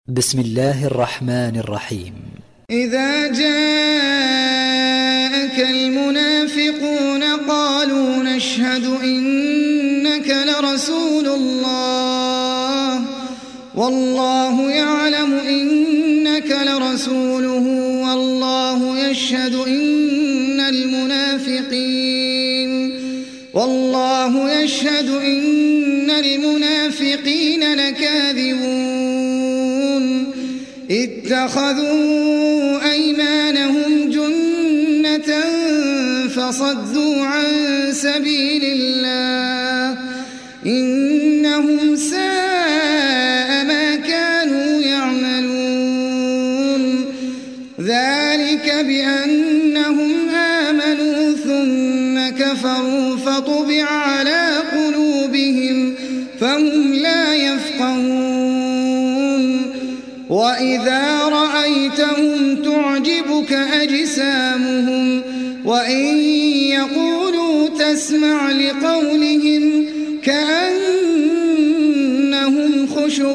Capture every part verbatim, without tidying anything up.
بسم الله الرحمن الرحيم. إذا جاءك المنافقون قالوا نشهد إنك لرسول الله والله يعلم إنك لرسوله والله يشهد إن المنافقين والله يشهد إن المنافقين لكاذبون اتخذوا أيمانهم جنة فصدوا عن سبيل الله إنهم ساء ما كانوا يعملون ذلك بأنهم آمنوا ثم كفروا فطبع على قلوبهم فهم لا يفقهون وإذا رأيتهم تعجبك أجسامهم وإن يقولوا تسمع لقولهم كأنهم خشب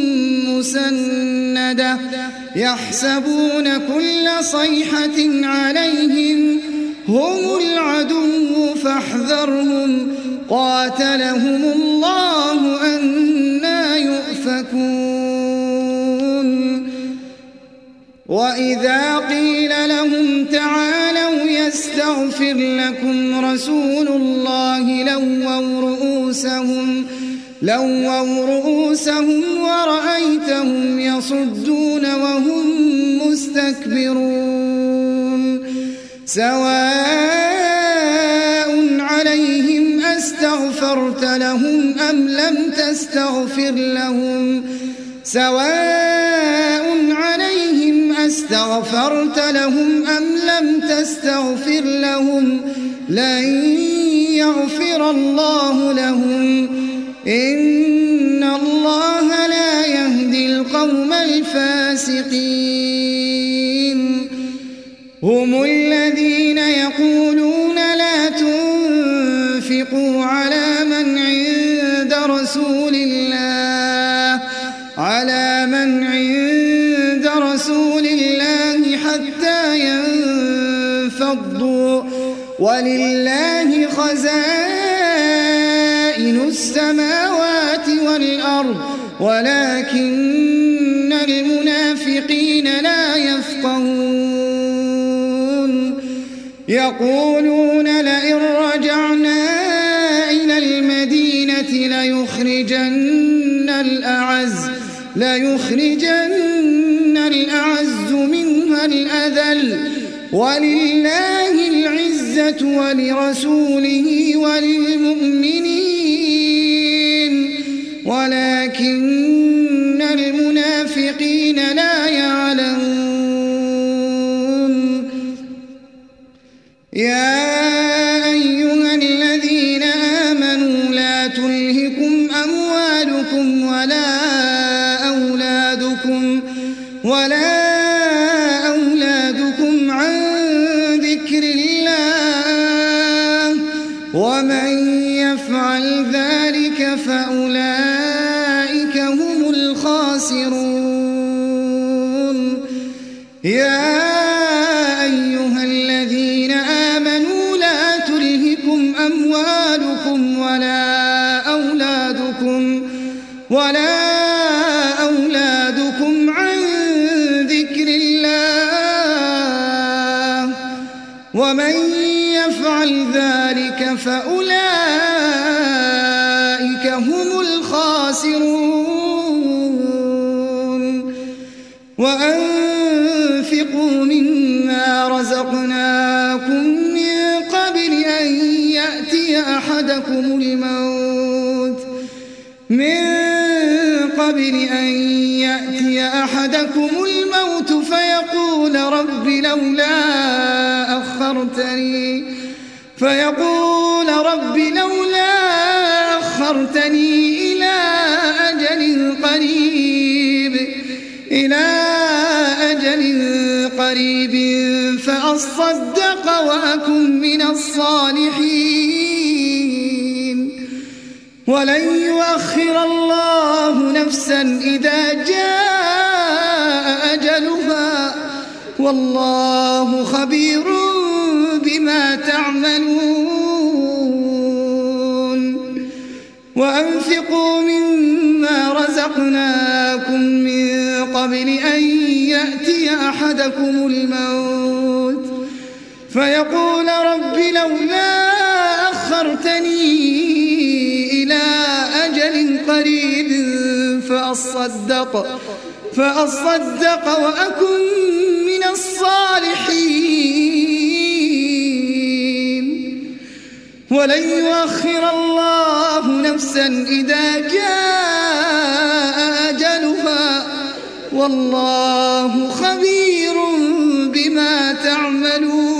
مسندة يحسبون كل صيحة عليهم هم العدو فاحذرهم قاتلهم الله أنى يؤفكون وإذا قيل لهم تعالوا يستغفر لكم رسول الله لووا رؤوسهم لووا رؤوسهم ورأيتهم يصدون وهم مستكبرون سواء عليهم أستغفرت لهم أم لم تستغفر لهم سواء عليهم أستغفرت لهم أم لم تستغفر لهم لن يغفر الله لهم إن الله لا يهدي القوم الفاسقين هم الذين يقولون لا تنفقوا على من عند رسول الله على من عند رسول الله حتى ينفضوا ولله خزائن السماوات والأرض ولكن المنافقين لا يفقهون يقولون لئن رجعنا إلى المدينة ليخرجن الأعز ليخرجن الأعز منها الأذل ولله العزة ولرسوله وللمؤمنين ولكن المنافقين لا يعلمون يا أيها الذين آمنوا لا تلهكم أموالكم ولا أولادكم ولا أولادكم عن ذكر الله ومن يفعل ذلك فأولئك هم الخاسرون يا أيها الذين آمنوا لا تلهكم أموالكم ولا أولادكم ولا أولادكم عن ذكر الله ومن يفعل ذلك فأولئك هم الخاسرون وأنفقوا مما رزقناكم من قبل أن يأتي أحدكم الموت من قبل أن يأتي أحدكم الموت فيقول رب لولا أخرتني فيقول رب لولا أخرتني إلى أجل قريب إلى أجل قريب فأصدق وأكن من الصالحين ولن يؤخر الله نفسا إذا جاء والله خبير بما تعملون وأنفقوا مما رزقناكم من قبل أن يأتي أحدكم الموت فيقول رب لولا أخرتني إلى أجل قريب فأصدق, فأصدق وأكن من الصالحين ولن يؤخر الله نفسا إذا جاء أجلها والله خبير بما تعملون